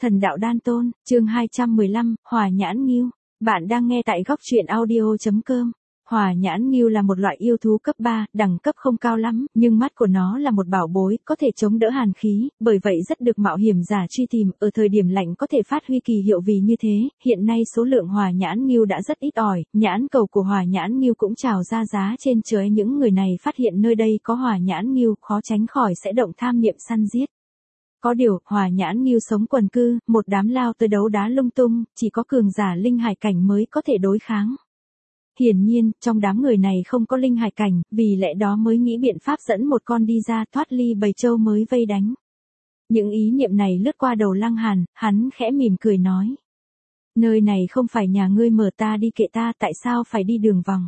Thần đạo đan tôn, chương 215, Hỏa nhãn ngưu. Bạn đang nghe tại góc truyện audio.com. Hỏa nhãn ngưu là một loại yêu thú cấp 3, đẳng cấp không cao lắm, nhưng mắt của nó là một bảo bối, có thể chống đỡ hàn khí, bởi vậy rất được mạo hiểm giả truy tìm, ở thời điểm lạnh có thể phát huy kỳ hiệu vì như thế, hiện nay số lượng hỏa nhãn ngưu đã rất ít ỏi, nhãn cầu của hỏa nhãn ngưu cũng trào ra giá trên trời, những người này phát hiện nơi đây có hỏa nhãn ngưu, khó tránh khỏi sẽ động tham niệm săn giết. Có điều, hỏa nhãn ngưu sống quần cư, một đám lao tới đấu đá lung tung, chỉ có cường giả linh hải cảnh mới có thể đối kháng. Hiển nhiên, trong đám người này không có linh hải cảnh, vì lẽ đó mới nghĩ biện pháp dẫn một con đi ra thoát ly bầy trâu mới vây đánh. Những ý niệm này lướt qua đầu Lăng Hàn, hắn khẽ mỉm cười nói. Nơi này không phải nhà ngươi, mở ta đi kệ ta, tại sao phải đi đường vòng?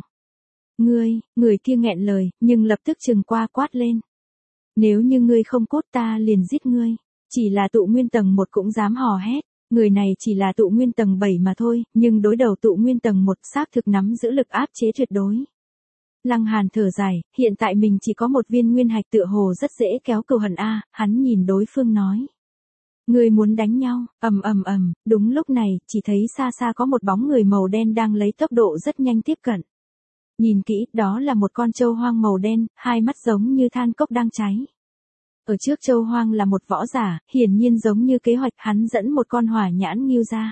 Người kia nghẹn lời, nhưng lập tức trừng qua quát lên. Nếu như ngươi không cốt ta liền giết ngươi. Chỉ là tụ nguyên tầng 1 cũng dám hò hét. Người này chỉ là tụ nguyên tầng 7 mà thôi, nhưng đối đầu tụ nguyên tầng 1 xác thực nắm giữ lực áp chế tuyệt đối. Lăng Hàn thở dài, hiện tại mình chỉ có một viên nguyên hạch, tựa hồ rất dễ kéo cừu hận a. Hắn nhìn đối phương nói. Ngươi muốn đánh nhau, ầm, đúng lúc này, chỉ thấy xa xa có một bóng người màu đen đang lấy tốc độ rất nhanh tiếp cận. Nhìn kỹ, đó là một con trâu hoang màu đen, hai mắt giống như than cốc đang cháy. Ở trước trâu hoang là một võ giả, hiển nhiên giống như kế hoạch, hắn dẫn một con hỏa nhãn ngưu ra.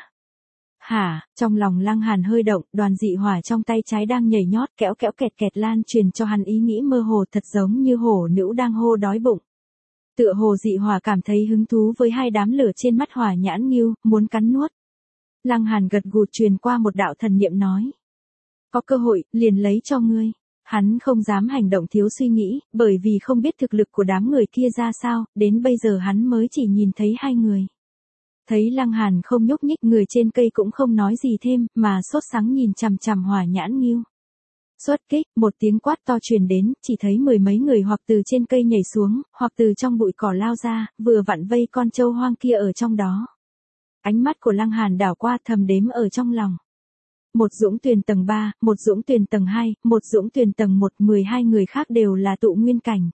Hả, trong lòng Lăng Hàn hơi động, đoàn dị hỏa trong tay trái đang nhảy nhót kéo kẹt kẹt lan truyền cho hắn ý nghĩ mơ hồ, thật giống như hổ nữ đang hô đói bụng. Tựa hồ dị hỏa cảm thấy hứng thú với hai đám lửa trên mắt hỏa nhãn ngưu, muốn cắn nuốt. Lăng Hàn gật gù truyền qua một đạo thần niệm nói. Có cơ hội, liền lấy cho ngươi. Hắn không dám hành động thiếu suy nghĩ, bởi vì không biết thực lực của đám người kia ra sao, đến bây giờ hắn mới chỉ nhìn thấy hai người. Thấy Lăng Hàn không nhúc nhích, người trên cây cũng không nói gì thêm, mà sốt sắng nhìn chằm chằm hỏa nhãn ngưu. Xuất kích, một tiếng quát to truyền đến, chỉ thấy mười mấy người hoặc từ trên cây nhảy xuống, hoặc từ trong bụi cỏ lao ra, vừa vặn vây con trâu hoang kia ở trong đó. Ánh mắt của Lăng Hàn đảo qua, thầm đếm ở trong lòng. Một dũng tuyền tầng 3, một dũng tuyền tầng 2, một dũng tuyền tầng 1, 12 người khác đều là tụ nguyên cảnh.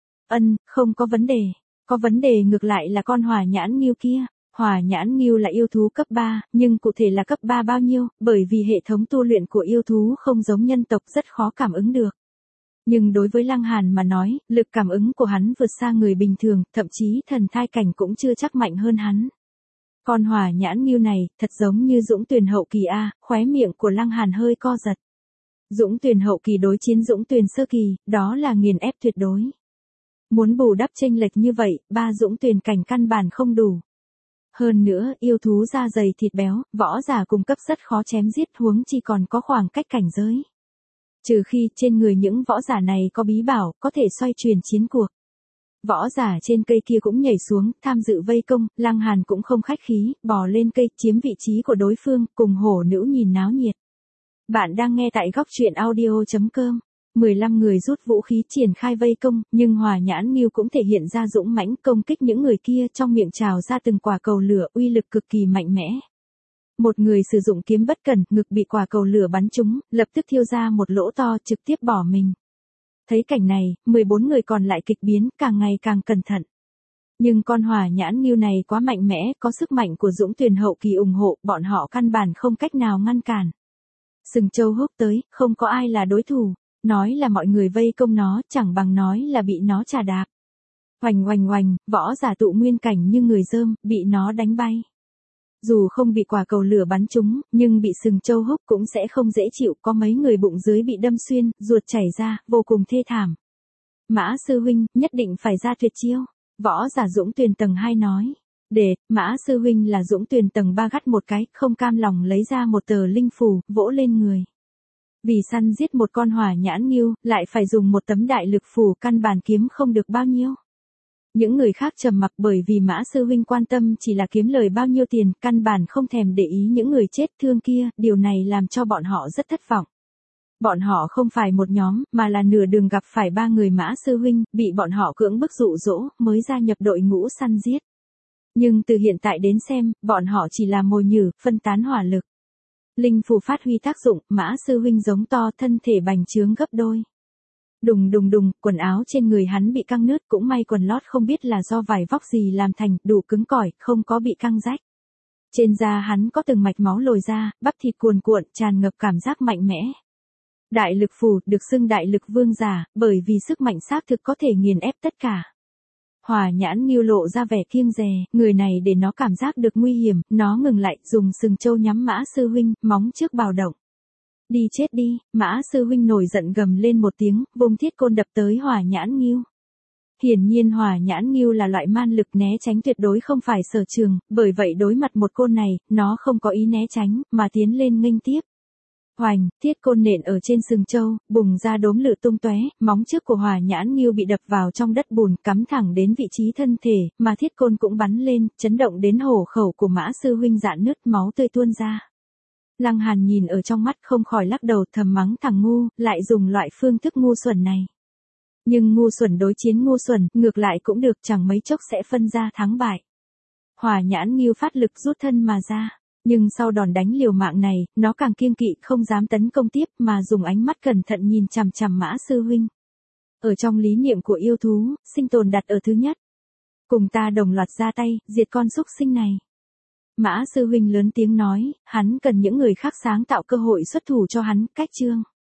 Không có vấn đề. Có vấn đề ngược lại là con hỏa nhãn ngưu kia. Hỏa nhãn ngưu là yêu thú cấp 3, nhưng cụ thể là cấp 3 bao nhiêu, bởi vì hệ thống tu luyện của yêu thú không giống nhân tộc, rất khó cảm ứng được. Nhưng đối với Lăng Hàn mà nói, lực cảm ứng của hắn vượt xa người bình thường, thậm chí thần thai cảnh cũng chưa chắc mạnh hơn hắn. Con hỏa nhãn ngưu này, thật giống như dũng tuyền hậu kỳ a. Khóe miệng của Lăng Hàn hơi co giật. Dũng tuyền hậu kỳ đối chiến dũng tuyền sơ kỳ, đó là nghiền ép tuyệt đối. Muốn bù đắp chênh lệch như vậy, 3 dũng tuyền cảnh căn bản không đủ. Hơn nữa, yêu thú da dày thịt béo, võ giả cung cấp rất khó chém giết, huống chi còn có khoảng cách cảnh giới. Trừ khi trên người những võ giả này có bí bảo, có thể xoay chuyển chiến cuộc. Võ giả trên cây kia cũng nhảy xuống, tham dự vây công, Lăng Hàn cũng không khách khí, bò lên cây, chiếm vị trí của đối phương, cùng hổ nữ nhìn náo nhiệt. Bạn đang nghe tại góc truyện audio.com. 15 người rút vũ khí triển khai vây công, nhưng hỏa nhãn ngưu cũng thể hiện ra dũng mãnh công kích những người kia, trong miệng trào ra từng quả cầu lửa, uy lực cực kỳ mạnh mẽ. Một người sử dụng kiếm bất cẩn, ngực bị quả cầu lửa bắn trúng, lập tức thiêu ra một lỗ to, trực tiếp bỏ mình. Thấy cảnh này, 14 người còn lại kịch biến, càng ngày càng cẩn thận. Nhưng con hỏa nhãn ngưu này quá mạnh mẽ, có sức mạnh của dũng tuyền hậu kỳ ủng hộ, bọn họ căn bản không cách nào ngăn cản. Sừng châu húc tới, không có ai là đối thủ. Nói là mọi người vây công nó, chẳng bằng nói là bị nó trà đạp. Oành, võ giả tụ nguyên cảnh như người dơm, bị nó đánh bay. Dù không bị quả cầu lửa bắn trúng, nhưng bị sừng châu húc cũng sẽ không dễ chịu, có mấy người bụng dưới bị đâm xuyên, ruột chảy ra, vô cùng thê thảm. Mã sư huynh, nhất định phải ra tuyệt chiêu. Võ giả dũng tuyền tầng 2 nói. Mã sư huynh là dũng tuyền tầng 3 gắt một cái, không cam lòng lấy ra một tờ linh phù, vỗ lên người. Vì săn giết một con hỏa nhãn ngưu, lại phải dùng một tấm đại lực phù, căn bản kiếm không được bao nhiêu. Những người khác trầm mặc, bởi vì Mã sư huynh quan tâm chỉ là kiếm lời bao nhiêu tiền, căn bản không thèm để ý những người chết thương kia, điều này làm cho bọn họ rất thất vọng. Bọn họ không phải một nhóm, mà là nửa đường gặp phải 3 người Mã sư huynh, bị bọn họ cưỡng bức dụ dỗ, mới gia nhập đội ngũ săn giết. Nhưng từ hiện tại đến xem, bọn họ chỉ là mồi nhử, phân tán hỏa lực. Linh phù phát huy tác dụng, Mã sư huynh giống to, thân thể bành trướng gấp đôi. Đùng, quần áo trên người hắn bị căng nứt, cũng may quần lót không biết là do vải vóc gì làm thành, đủ cứng cỏi, không có bị căng rách. Trên da hắn có từng mạch máu lồi ra, bắp thịt cuồn cuộn, tràn ngập cảm giác mạnh mẽ. Đại lực phù, được xưng đại lực vương giả, bởi vì sức mạnh xác thực có thể nghiền ép tất cả. Hỏa nhãn Ngưu lộ ra vẻ kiêng dè, người này để nó cảm giác được nguy hiểm, nó ngừng lại, dùng sừng trâu nhắm Mã sư huynh, móng trước bào động. Đi chết đi, Mã sư huynh nổi giận gầm lên một tiếng, vung thiết côn đập tới Hỏa nhãn Ngưu. Hiển nhiên Hỏa nhãn Ngưu là loại man lực né tránh tuyệt đối không phải sở trường, bởi vậy đối mặt một côn này, nó không có ý né tránh, mà tiến lên nghênh tiếp. Hoành, thiết côn nện ở trên sừng trâu, bùng ra đốm lửa tung tóe, móng trước của Hỏa nhãn Ngưu bị đập vào trong đất bùn, cắm thẳng đến vị trí thân thể, mà thiết côn cũng bắn lên, chấn động đến hổ khẩu của Mã sư huynh rạn nứt, máu tươi tuôn ra. Lăng Hàn nhìn ở trong mắt không khỏi lắc đầu thầm mắng thằng ngu, lại dùng loại phương thức ngu xuẩn này. Nhưng ngu xuẩn đối chiến ngu xuẩn, ngược lại cũng được, chẳng mấy chốc sẽ phân ra thắng bại. Hỏa nhãn Ngưu phát lực rút thân mà ra. Nhưng sau đòn đánh liều mạng này, nó càng kiêng kỵ không dám tấn công tiếp mà dùng ánh mắt cẩn thận nhìn chằm chằm Mã sư huynh. Ở trong lý niệm của yêu thú, sinh tồn đặt ở thứ nhất. Cùng ta đồng loạt ra tay, diệt con súc sinh này. Mã sư huynh lớn tiếng nói, hắn cần những người khác sáng tạo cơ hội xuất thủ cho hắn, cách chương.